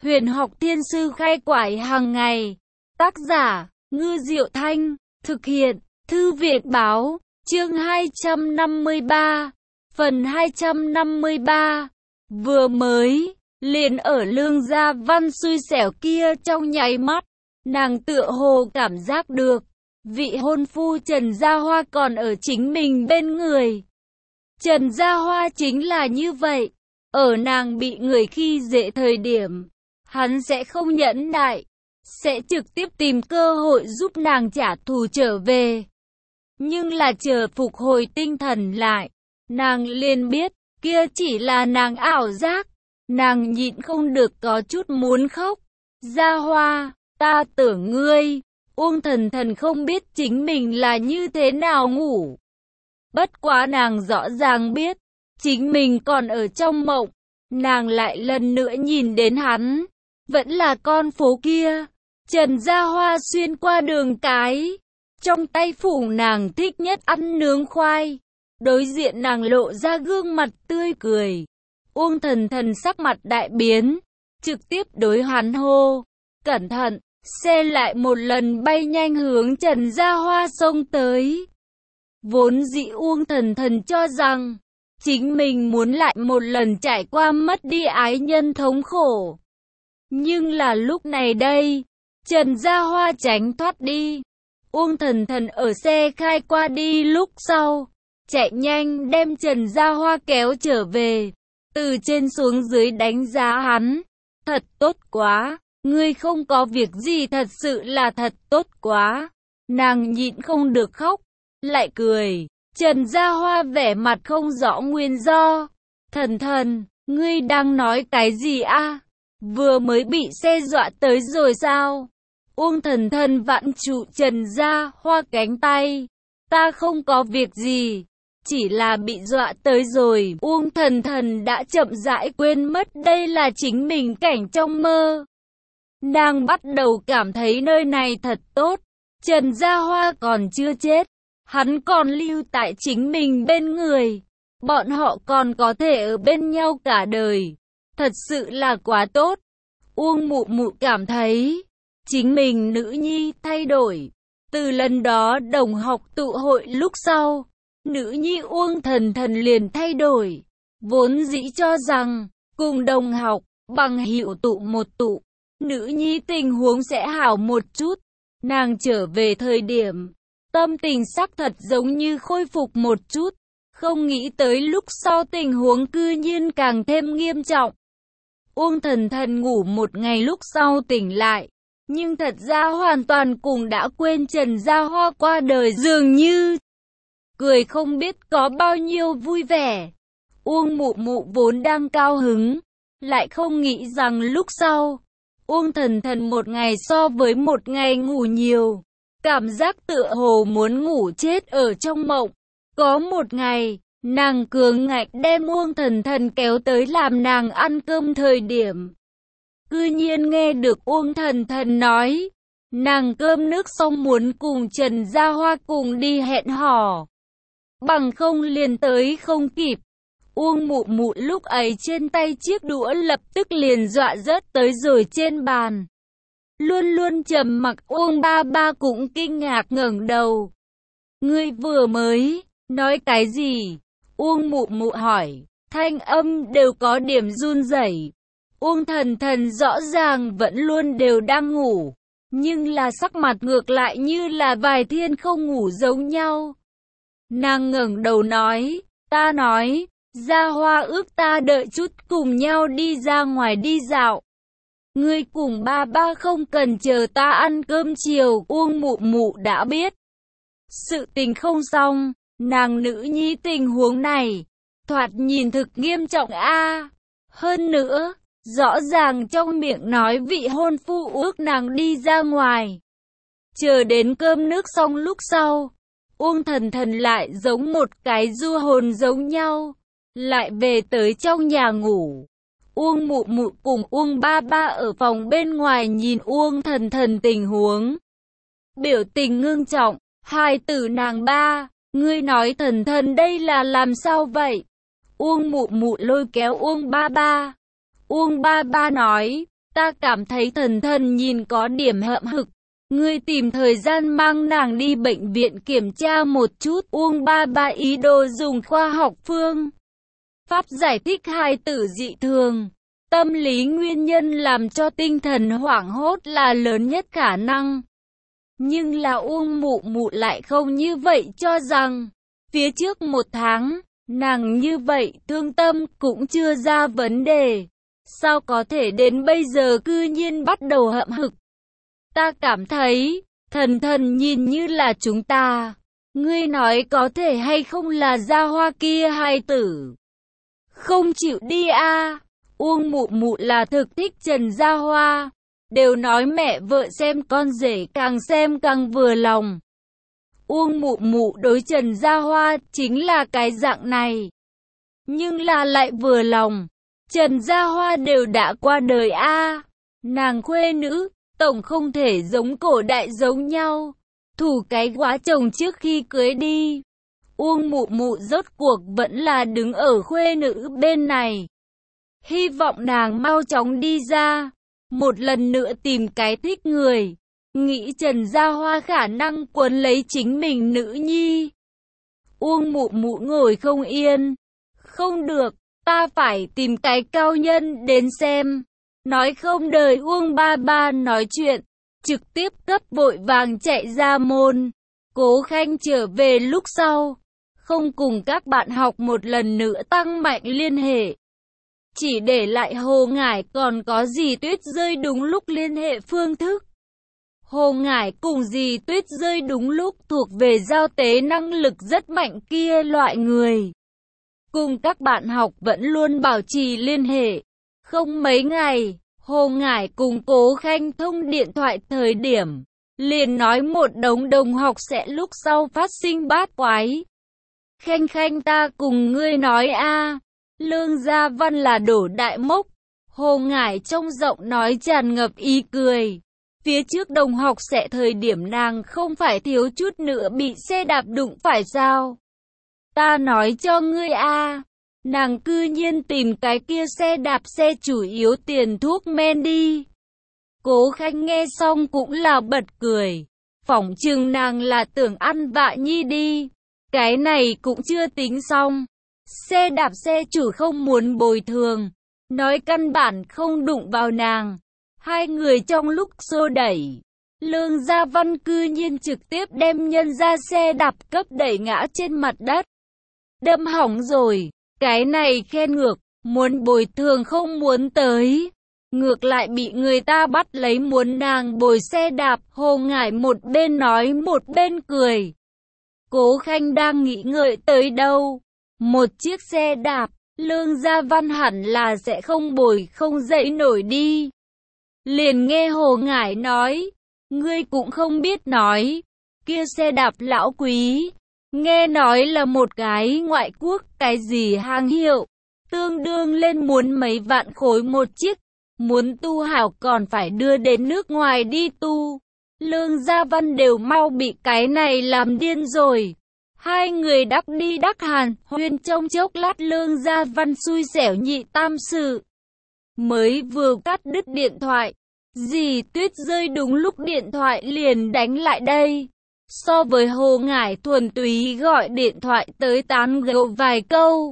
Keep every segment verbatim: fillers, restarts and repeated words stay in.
Huyền học thiên sư khai quải hàng ngày. Tác giả, Ngư Diệu Thanh. Thực hiện, Thư viện Báo. Chương hai trăm năm mươi ba. Phần hai trăm năm mươi ba. Vừa mới, liền ở Lương Gia Văn xui xẻo kia trong nháy mắt. Nàng tựa hồ cảm giác được, vị hôn phu Trần Gia Hoa còn ở chính mình bên người. Trần Gia Hoa chính là như vậy. Ở nàng bị người khi dễ thời điểm, hắn sẽ không nhẫn nại, sẽ trực tiếp tìm cơ hội giúp nàng trả thù trở về. Nhưng là chờ phục hồi tinh thần lại, nàng liền biết, kia chỉ là nàng ảo giác. Nàng nhịn không được có chút muốn khóc. Gia Hoa, ta tưởng ngươi. Uông Thần Thần không biết chính mình là như thế nào ngủ. Bất quá nàng rõ ràng biết, chính mình còn ở trong mộng. Nàng lại lần nữa nhìn đến hắn, vẫn là con phố kia. Trần Gia Hoa xuyên qua đường cái, trong tay phủ nàng thích nhất ăn nướng khoai. Đối diện nàng lộ ra gương mặt tươi cười. Uông Thần Thần sắc mặt đại biến, trực tiếp đối hắn hô, cẩn thận. Xe lại một lần bay nhanh hướng Trần Gia Hoa xông tới. Vốn dĩ Uông Thần Thần cho rằng chính mình muốn lại một lần trải qua mất đi ái nhân thống khổ. Nhưng là lúc này đây, Trần Gia Hoa tránh thoát đi. Uông Thần Thần ở xe khai qua đi lúc sau, chạy nhanh đem Trần Gia Hoa kéo trở về. Từ trên xuống dưới đánh giá hắn. Thật tốt quá, ngươi không có việc gì, thật sự là thật tốt quá. Nàng nhịn không được khóc, lại cười. Trần Gia Hoa vẻ mặt không rõ nguyên do. Thần Thần, ngươi đang nói cái gì a? Vừa mới bị xe dọa tới rồi sao? Uông Thần Thần vặn trụ Trần Gia Hoa cánh tay. Ta không có việc gì, chỉ là bị dọa tới rồi. Uông Thần Thần đã chậm rãi quên mất đây là chính mình cảnh trong mơ. Nàng bắt đầu cảm thấy nơi này thật tốt. Trần Gia Hoa còn chưa chết, hắn còn lưu tại chính mình bên người. Bọn họ còn có thể ở bên nhau cả đời. Thật sự là quá tốt. Uông Mụ Mụ cảm thấy chính mình nữ nhi thay đổi. Từ lần đó đồng học tụ hội lúc sau, nữ nhi Uông Thần Thần liền thay đổi. Vốn dĩ cho rằng cùng đồng học, bằng hữu tụ một tụ, nữ nhi tình huống sẽ hảo một chút. Nàng trở về thời điểm, tâm tình sắc thật giống như khôi phục một chút. Không nghĩ tới lúc sau tình huống cư nhiên càng thêm nghiêm trọng. Uông Thần Thần ngủ một ngày lúc sau tỉnh lại, nhưng thật ra hoàn toàn cùng đã quên Trần Gia Hoa qua đời dường như. Cười không biết có bao nhiêu vui vẻ. Uông Mụ Mụ vốn đang cao hứng, lại không nghĩ rằng lúc sau, Uông Thần Thần một ngày so với một ngày ngủ nhiều. Cảm giác tựa hồ muốn ngủ chết ở trong mộng. Có một ngày, nàng cường ngạnh đem Uông Thần Thần kéo tới làm nàng ăn cơm thời điểm. Cư nhiên nghe được Uông Thần Thần nói, nàng cơm nước xong muốn cùng Trần Gia Hoa cùng đi hẹn hò. Bằng không liền tới không kịp. Uông Mụ Mụ lúc ấy trên tay chiếc đũa lập tức liền dọa rớt tới rồi trên bàn. Luôn luôn trầm mặc Uông Ba Ba cũng kinh ngạc ngẩng đầu. Ngươi vừa mới nói cái gì? Uông Mụ Mụ hỏi, thanh âm đều có điểm run rẩy. Uông Thần Thần rõ ràng vẫn luôn đều đang ngủ, nhưng là sắc mặt ngược lại như là vài thiên không ngủ giống nhau. Nàng ngẩng đầu nói, ta nói, Gia Hoa ước ta đợi chút cùng nhau đi ra ngoài đi dạo. Ngươi cùng ba ba không cần chờ ta ăn cơm chiều. Uông Mụ Mụ đã biết sự tình không xong, nàng nữ nhi tình huống này thoạt nhìn thực nghiêm trọng a. Hơn nữa, rõ ràng trong miệng nói vị hôn phu ước nàng đi ra ngoài. Chờ đến cơm nước xong lúc sau, Uông Thần Thần lại giống một cái du hồn giống nhau, lại về tới trong nhà ngủ. Uông Mụ Mụ cùng Uông Ba Ba ở phòng bên ngoài nhìn Uông Thần Thần tình huống. Biểu tình ngưng trọng, hai tử nàng ba, ngươi nói Thần Thần đây là làm sao vậy? Uông Mụ Mụ lôi kéo Uông Ba Ba. Uông Ba Ba nói, Ta cảm thấy Thần Thần nhìn có điểm hậm hực. Ngươi tìm thời gian mang nàng đi bệnh viện kiểm tra một chút. Uông ba ba ý đồ dùng khoa học phương pháp giải thích hai tử dị thường. Tâm lý nguyên nhân làm cho tinh thần hoảng hốt là lớn nhất khả năng. Nhưng là Uông mụ mụ lại không như vậy, cho rằng phía trước một tháng, nàng như vậy thương tâm cũng chưa ra vấn đề. Sao có thể đến bây giờ cư nhiên bắt đầu hậm hực? Ta cảm thấy, Thần Thần nhìn như là chúng ta. Ngươi nói có thể hay không là Gia Hoa kia hai tử không chịu đi a? À? Uông mụ mụ là thực thích Trần Gia Hoa. Đều nói mẹ vợ xem con rể càng xem càng vừa lòng. Uông mụ mụ đối Trần Gia Hoa chính là cái dạng này. Nhưng là lại vừa lòng. Trần Gia Hoa đều đã qua đời a. À? Nàng khuê nữ, tổng không thể giống cổ đại giống nhau. Thủ cái quá chồng trước khi cưới đi. Uông mụ mụ rốt cuộc vẫn là đứng ở khuê nữ bên này. Hy vọng nàng mau chóng đi ra. Một lần nữa tìm cái thích người. Nghĩ Trần Gia Hoa khả năng cuốn lấy chính mình nữ nhi. Uông mụ mụ ngồi không yên. Không được, ta phải tìm cái cao nhân đến xem. Nói không đợi Uông ba ba nói chuyện. Trực tiếp cấp vội vàng chạy ra môn. Cố Khanh trở về lúc sau. Không cùng các bạn học một lần nữa tăng mạnh liên hệ. Chỉ để lại Hồ Ngải còn có Dì Tuyết rơi đúng lúc liên hệ phương thức. Hồ Ngải cùng Dì Tuyết rơi đúng lúc thuộc về giao tế năng lực rất mạnh kia loại người. Cùng các bạn học vẫn luôn bảo trì liên hệ. Không mấy ngày, Hồ Ngải cùng Cố Khanh thông điện thoại thời điểm. Liền nói một đống đồng học sẽ lúc sau phát sinh bát quái. Khanh Khanh ta cùng ngươi nói a. Lương Gia Văn là đổ đại mốc. Hồ Ngải trong giọng nói tràn ngập ý cười. Phía trước đồng học sẽ thời điểm nàng không phải thiếu chút nữa bị xe đạp đụng phải sao? Ta nói cho ngươi a, nàng cư nhiên tìm cái kia xe đạp xe chủ yếu tiền thuốc men đi. Cố Khanh nghe xong cũng là bật cười. Phỏng chừng nàng là tưởng ăn vạ nhi đi. Cái này cũng chưa tính xong. Xe đạp xe chủ không muốn bồi thường. Nói căn bản không đụng vào nàng. Hai người trong lúc xô đẩy. Lương Gia Văn cư nhiên trực tiếp đem nhân ra xe đạp cấp đẩy ngã trên mặt đất. Đâm hỏng rồi. Cái này khen ngược. Muốn bồi thường không muốn tới. Ngược lại bị người ta bắt lấy muốn nàng bồi xe đạp. Hồ Ngải một bên nói một bên cười. Cố Khanh đang nghĩ ngợi tới đâu. Một chiếc xe đạp, Lương Gia Văn hẳn là sẽ không bồi không dậy nổi đi. Liền nghe Hồ Ngải nói, ngươi cũng không biết nói, kia xe đạp lão quý, nghe nói là một cái ngoại quốc, cái gì hàng hiệu, tương đương lên muốn mấy vạn khối một chiếc, muốn tu hảo còn phải đưa đến nước ngoài đi tu. Lương Gia Văn đều mau bị cái này làm điên rồi. Hai người đắc đi đắc hàn, huyên trong chốc lát Lương Gia Văn xui xẻo nhị tam sự. Mới vừa cắt đứt điện thoại, Dì Tuyết rơi đúng lúc điện thoại liền đánh lại đây. So với Hồ Ngải thuần túy gọi điện thoại tới tán gẫu vài câu.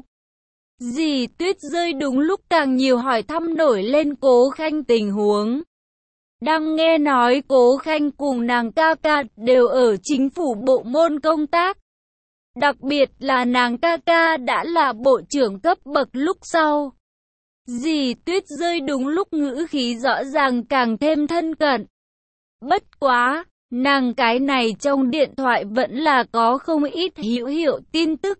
Dì Tuyết rơi đúng lúc càng nhiều hỏi thăm nổi lên Cố Khanh tình huống. Đang nghe nói Cố Khanh cùng nàng ca ca đều ở chính phủ bộ môn công tác. Đặc biệt là nàng ca ca đã là bộ trưởng cấp bậc lúc sau. Dì Tuyết rơi đúng lúc ngữ khí rõ ràng càng thêm thân cận. Bất quá, nàng cái này trong điện thoại vẫn là có không ít hữu hiệu tin tức.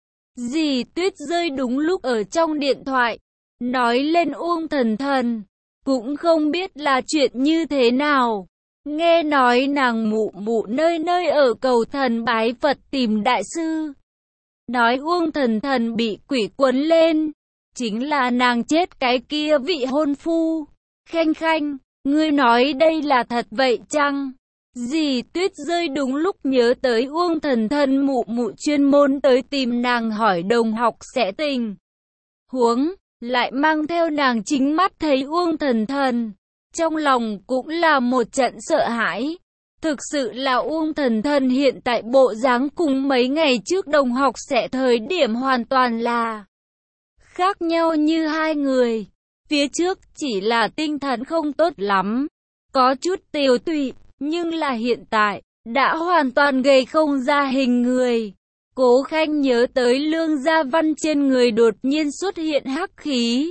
Dì Tuyết rơi đúng lúc ở trong điện thoại, nói lên Uông Thần Thần, cũng không biết là chuyện như thế nào. Nghe nói nàng mụ mụ nơi nơi ở cầu thần bái Phật tìm đại sư. Nói Uông Thần Thần bị quỷ quấn lên, chính là nàng chết cái kia vị hôn phu. Khanh Khanh, ngươi nói đây là thật vậy chăng? Dì Tuyết rơi đúng lúc nhớ tới Uông Thần Thần mụ mụ chuyên môn tới tìm nàng hỏi đồng học sẽ tình huống, lại mang theo nàng chính mắt thấy Uông Thần Thần. trong lòng cũng là một trận sợ hãi. Thực sự là Uông Thần Thần hiện tại bộ dáng cùng mấy ngày trước đồng học sẽ thời điểm hoàn toàn là khác nhau như hai người. Phía trước chỉ là tinh thần không tốt lắm, có chút tiều tụy, nhưng là hiện tại đã hoàn toàn gầy không ra hình người. Cố Khanh nhớ tới Lương Gia Văn trên người đột nhiên xuất hiện hắc khí.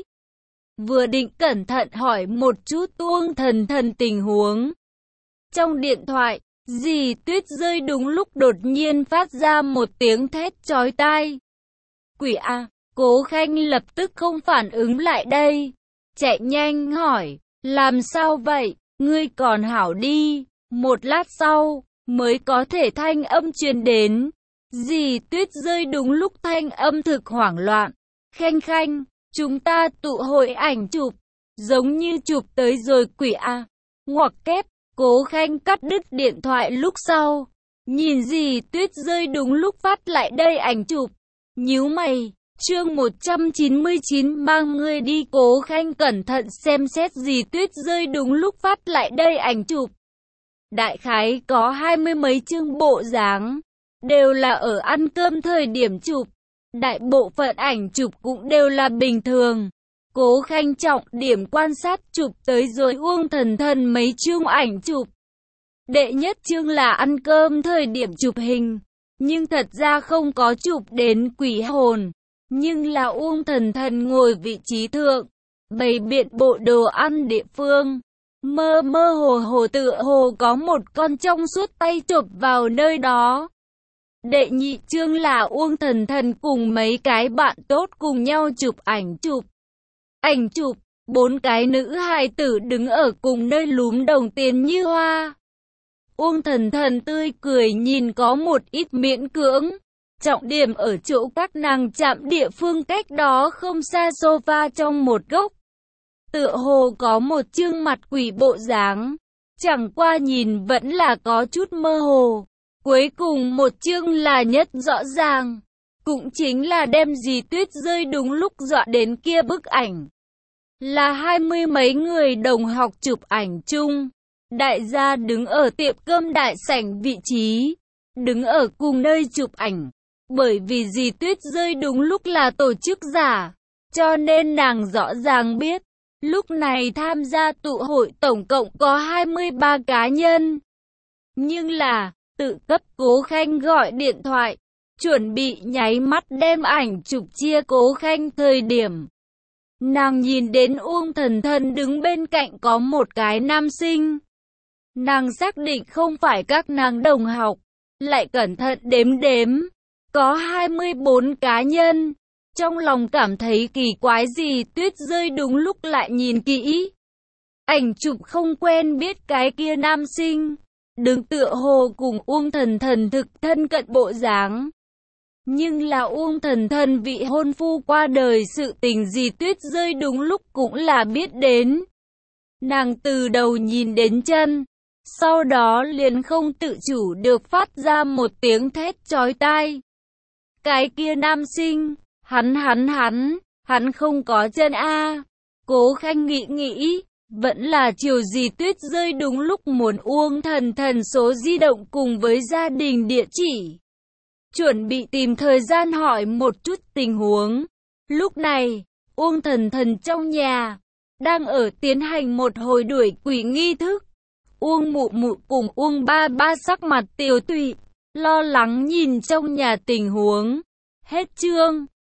Vừa định cẩn thận hỏi một chút Uông Thần Thần tình huống. Trong điện thoại, dì Tuyết Rơi đúng lúc đột nhiên phát ra một tiếng thét chói tai. Quỷ a! Cố Khanh lập tức không phản ứng lại đây. Chạy nhanh hỏi, làm sao vậy, ngươi còn hảo đi. Một lát sau, mới có thể thanh âm truyền đến. Dì Tuyết Rơi đúng lúc thanh âm thực hoảng loạn. Khanh Khanh, chúng ta tụ hội ảnh chụp, giống như chụp tới rồi quỷ a. Ngoặc kép, Cố Khanh cắt đứt điện thoại lúc sau. Nhìn dì Tuyết Rơi đúng lúc phát lại đây ảnh chụp. Nhíu mày, chương một trăm chín mươi chín mang ngươi đi. Cố Khanh cẩn thận xem xét dì Tuyết Rơi đúng lúc phát lại đây ảnh chụp. Đại khái có hai mươi mấy chương bộ dáng, đều là ở ăn cơm thời điểm chụp. Đại bộ phận ảnh chụp cũng đều là bình thường. Cố Khanh trọng điểm quan sát chụp tới rồi Uông Thần Thần mấy chương ảnh chụp. Đệ nhất chương là ăn cơm thời điểm chụp hình, nhưng thật ra không có chụp đến quỷ hồn. Nhưng là Uông Thần Thần ngồi vị trí thượng, bày biện bộ đồ ăn địa phương. Mơ mơ hồ hồ tựa hồ có một con trong suốt tay chụp vào nơi đó. Đệ nhị chương là Uông Thần Thần cùng mấy cái bạn tốt cùng nhau chụp ảnh chụp. Ảnh chụp, bốn cái nữ hài tử đứng ở cùng nơi lúm đồng tiền như hoa. Uông Thần Thần tươi cười nhìn có một ít miễn cưỡng. Trọng điểm ở chỗ các nàng chạm địa phương cách đó không xa sofa trong một góc. Tựa hồ có một chương mặt quỷ bộ dáng. Chẳng qua nhìn vẫn là có chút mơ hồ. Cuối cùng một chương là nhất rõ ràng. Cũng chính là đem dì Tuyết Rơi đúng lúc dọa đến kia bức ảnh. Là hai mươi mấy người đồng học chụp ảnh chung. Đại gia đứng ở tiệm cơm đại sảnh vị trí. Đứng ở cùng nơi chụp ảnh. Bởi vì dì Tuyết Rơi đúng lúc là tổ chức giả. Cho nên nàng rõ ràng biết. Lúc này tham gia tụ hội tổng cộng có hai mươi ba cá nhân. Nhưng là, tự cấp Cố Khanh gọi điện thoại. Chuẩn bị nháy mắt đem ảnh chụp chia Cố Khanh thời điểm. Nàng nhìn đến Uông Thần Thần đứng bên cạnh có một cái nam sinh. Nàng xác định không phải các nàng đồng học. Lại cẩn thận đếm đếm. Có hai mươi bốn cá nhân. Trong lòng cảm thấy kỳ quái gì Tuyết Rơi đúng lúc lại nhìn kỹ. Ảnh chụp không quen biết cái kia nam sinh. Đứng tựa hồ cùng Uông Thần Thần thực thân cận bộ dáng. Nhưng là Uông Thần Thần vị hôn phu qua đời sự tình gì Tuyết Rơi đúng lúc cũng là biết đến. Nàng từ đầu nhìn đến chân. Sau đó liền không tự chủ được phát ra một tiếng thét chói tai. Cái kia nam sinh, hắn hắn hắn, hắn không có chân a. Cố Khanh nghĩ nghĩ, vẫn là chiều dì Tuyết Rơi đúng lúc muốn Uông Thần Thần số di động cùng với gia đình địa chỉ. Chuẩn bị tìm thời gian hỏi một chút tình huống. Lúc này, Uông Thần Thần trong nhà, đang ở tiến hành một hồi đuổi quỷ nghi thức. Uông Mụ Mụ cùng Uông Ba Ba sắc mặt tiều tụy, lo lắng nhìn trong nhà tình huống. Hết chương.